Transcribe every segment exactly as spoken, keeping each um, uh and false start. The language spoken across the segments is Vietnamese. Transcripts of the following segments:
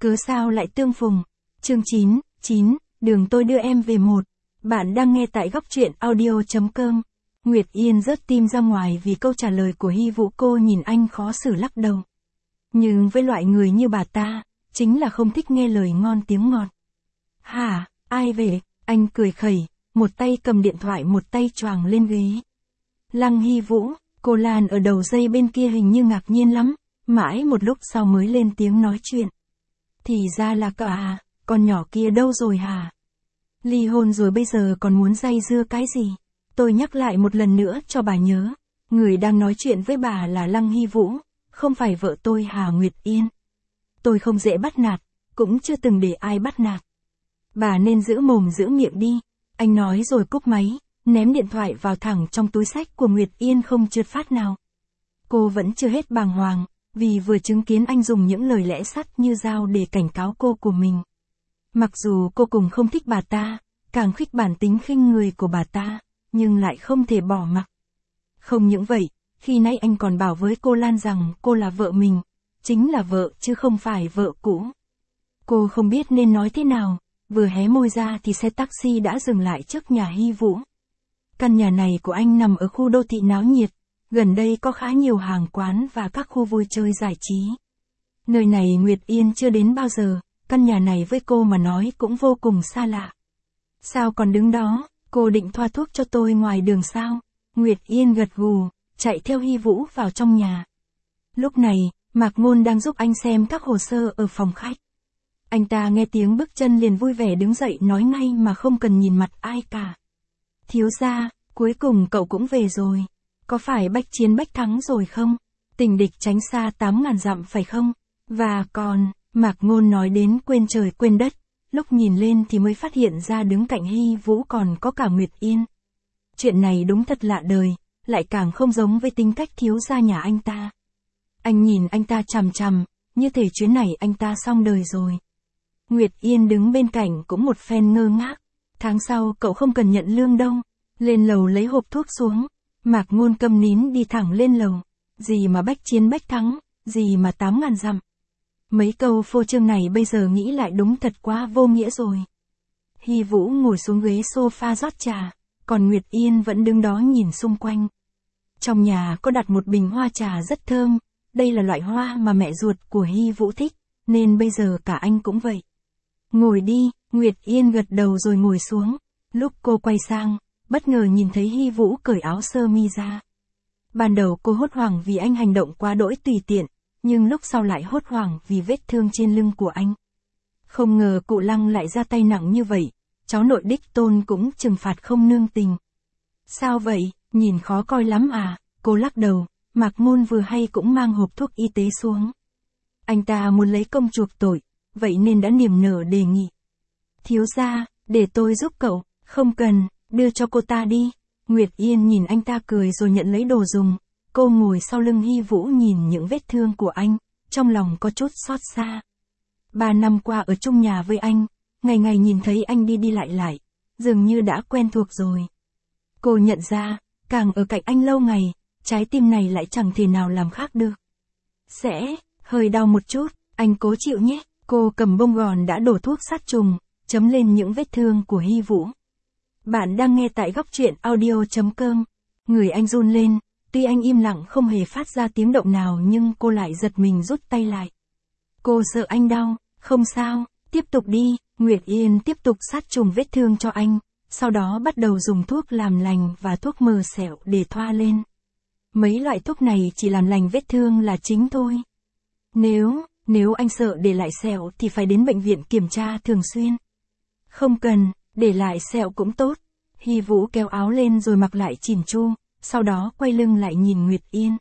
Cớ sao lại tương phùng. Chương chín, chín, đường tôi đưa em về một. Bạn đang nghe tại góc truyện audio chấm com. Nguyệt Yên rớt tim ra ngoài vì câu trả lời của Hy Vũ. Cô nhìn anh khó xử lắc đầu. Nhưng với loại người như bà ta, chính là không thích nghe lời ngon tiếng ngọt. Hả, ai về? Anh cười khẩy, một tay cầm điện thoại một tay choàng lên ghế. Lăng Hy Vũ, cô Lan ở đầu dây bên kia hình như ngạc nhiên lắm, mãi một lúc sau mới lên tiếng nói chuyện. Thì ra là cậu à, con nhỏ kia đâu rồi hả? Ly hôn rồi bây giờ còn muốn dây dưa cái gì? Tôi nhắc lại một lần nữa cho bà nhớ, người đang nói chuyện với bà là Lăng Hy Vũ, không phải vợ tôi Hà Nguyệt Yên. Tôi không dễ bắt nạt, cũng chưa từng để ai bắt nạt. Bà nên giữ mồm giữ miệng đi, anh nói rồi cúp máy, ném điện thoại vào thẳng trong túi xách của Nguyệt Yên không trượt phát nào. Cô vẫn chưa hết bàng hoàng, vì vừa chứng kiến anh dùng những lời lẽ sắt như dao để cảnh cáo cô của mình. Mặc dù cô cùng không thích bà ta, càng khích bản tính khinh người của bà ta, nhưng lại không thể bỏ mặc. Không những vậy, khi nãy anh còn bảo với cô Lan rằng cô là vợ mình, chính là vợ chứ không phải vợ cũ. Cô không biết nên nói thế nào, vừa hé môi ra thì xe taxi đã dừng lại trước nhà Hy Vũ. Căn nhà này của anh nằm ở khu đô thị náo nhiệt, gần đây có khá nhiều hàng quán và các khu vui chơi giải trí. Nơi này Nguyệt Yên chưa đến bao giờ, căn nhà này với cô mà nói cũng vô cùng xa lạ. Sao còn đứng đó, cô định thoa thuốc cho tôi ngoài đường sao? Nguyệt Yên gật gù, chạy theo Hy Vũ vào trong nhà. Lúc này, Mạc Ngôn đang giúp anh xem các hồ sơ ở phòng khách. Anh ta nghe tiếng bước chân liền vui vẻ đứng dậy nói ngay mà không cần nhìn mặt ai cả. Thiếu gia, cuối cùng cậu cũng về rồi. Có phải bách chiến bách thắng rồi không? Tình địch tránh xa tám ngàn dặm phải không? Và còn, Mạc Ngôn nói đến quên trời quên đất, lúc nhìn lên thì mới phát hiện ra đứng cạnh Hy Vũ còn có cả Nguyệt Yên. Chuyện này đúng thật lạ đời, lại càng không giống với tính cách thiếu gia nhà anh ta. Anh nhìn anh ta chằm chằm, như thể chuyến này anh ta xong đời rồi. Nguyệt Yên đứng bên cạnh cũng một phen ngơ ngác. Tháng sau cậu không cần nhận lương đâu. Lên lầu lấy hộp thuốc xuống. Mạc Ngôn câm nín đi thẳng lên lầu. Gì mà bách chiến bách thắng, gì mà tám ngàn dặm. Mấy câu phô trương này bây giờ nghĩ lại đúng thật quá vô nghĩa rồi. Hy Vũ ngồi xuống ghế sofa rót trà, còn Nguyệt Yên vẫn đứng đó nhìn xung quanh. Trong nhà có đặt một bình hoa trà rất thơm, đây là loại hoa mà mẹ ruột của Hy Vũ thích, nên bây giờ cả anh cũng vậy. Ngồi đi, Nguyệt Yên gật đầu rồi ngồi xuống. Lúc cô quay sang, bất ngờ nhìn thấy Hy Vũ cởi áo sơ mi ra. Ban đầu cô hốt hoảng vì anh hành động quá đỗi tùy tiện, nhưng lúc sau lại hốt hoảng vì vết thương trên lưng của anh. Không ngờ cụ Lăng lại ra tay nặng như vậy, cháu nội đích tôn cũng trừng phạt không nương tình. Sao vậy, nhìn khó coi lắm à? Cô lắc đầu, Mạc Ngôn vừa hay cũng mang hộp thuốc y tế xuống. Anh ta muốn lấy công chuộc tội, vậy nên đã niềm nở đề nghị. Thiếu gia, để tôi giúp cậu, không cần, đưa cho cô ta đi. Nguyệt Yên nhìn anh ta cười rồi nhận lấy đồ dùng. Cô ngồi sau lưng Hy Vũ nhìn những vết thương của anh, trong lòng có chút xót xa. Ba năm qua ở chung nhà với anh, ngày ngày nhìn thấy anh đi đi lại lại, dường như đã quen thuộc rồi. Cô nhận ra, càng ở cạnh anh lâu ngày, trái tim này lại chẳng thể nào làm khác được. Sẽ, hơi đau một chút, anh cố chịu nhé. Cô cầm bông gòn đã đổ thuốc sát trùng, chấm lên những vết thương của Hy Vũ. Bạn đang nghe tại góc truyện audio chấm com. Người anh run lên, tuy anh im lặng không hề phát ra tiếng động nào nhưng cô lại giật mình rút tay lại. Cô sợ anh đau, không sao, tiếp tục đi. Nguyệt Yên tiếp tục sát trùng vết thương cho anh, sau đó bắt đầu dùng thuốc làm lành và thuốc mờ sẹo để thoa lên. Mấy loại thuốc này chỉ làm lành vết thương là chính thôi. Nếu, nếu anh sợ để lại sẹo thì phải đến bệnh viện kiểm tra thường xuyên. Không cần, để lại sẹo cũng tốt. Hy Vũ kéo áo lên rồi mặc lại chỉn chu, sau đó quay lưng lại nhìn Nguyệt Yên.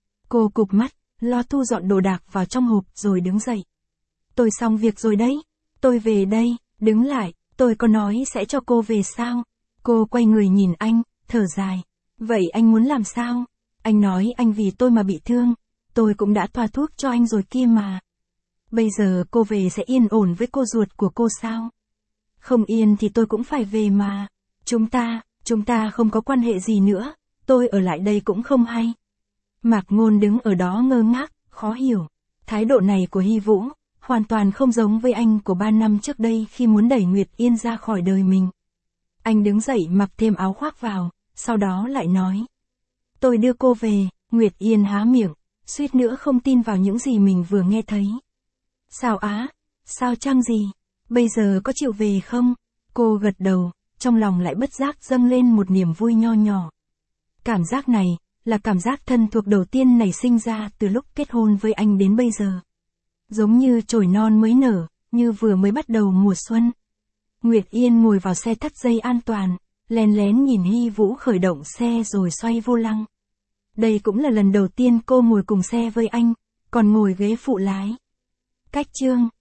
Cô cụp mắt, lo thu dọn đồ đạc vào trong hộp rồi đứng dậy. Tôi xong việc rồi đấy, tôi về đây. Đứng lại, tôi có nói sẽ cho cô về sao? Cô quay người nhìn anh, thở dài. Vậy anh muốn làm sao? Anh nói anh vì tôi mà bị thương, tôi cũng đã thoa thuốc cho anh rồi kia mà. Bây giờ cô về sẽ yên ổn với cô ruột của cô sao? Không yên thì tôi cũng phải về mà. Chúng ta, chúng ta không có quan hệ gì nữa, tôi ở lại đây cũng không hay. Mạc Ngôn đứng ở đó ngơ ngác, khó hiểu. Thái độ này của Hy Vũ, hoàn toàn không giống với anh của ba năm trước đây khi muốn đẩy Nguyệt Yên ra khỏi đời mình. Anh đứng dậy mặc thêm áo khoác vào, sau đó lại nói. Tôi đưa cô về. Nguyệt Yên há miệng, suýt nữa không tin vào những gì mình vừa nghe thấy. Sao á? Sao chăng gì? Bây giờ có chịu về không? Cô gật đầu, trong lòng lại bất giác dâng lên một niềm vui nho nhỏ. Cảm giác này, là cảm giác thân thuộc đầu tiên nảy sinh ra từ lúc kết hôn với anh đến bây giờ. Giống như chồi non mới nở, như vừa mới bắt đầu mùa xuân. Nguyệt Yên ngồi vào xe thắt dây an toàn, lén lén nhìn Hy Vũ khởi động xe rồi xoay vô lăng. Đây cũng là lần đầu tiên cô ngồi cùng xe với anh, còn ngồi ghế phụ lái. Cách chương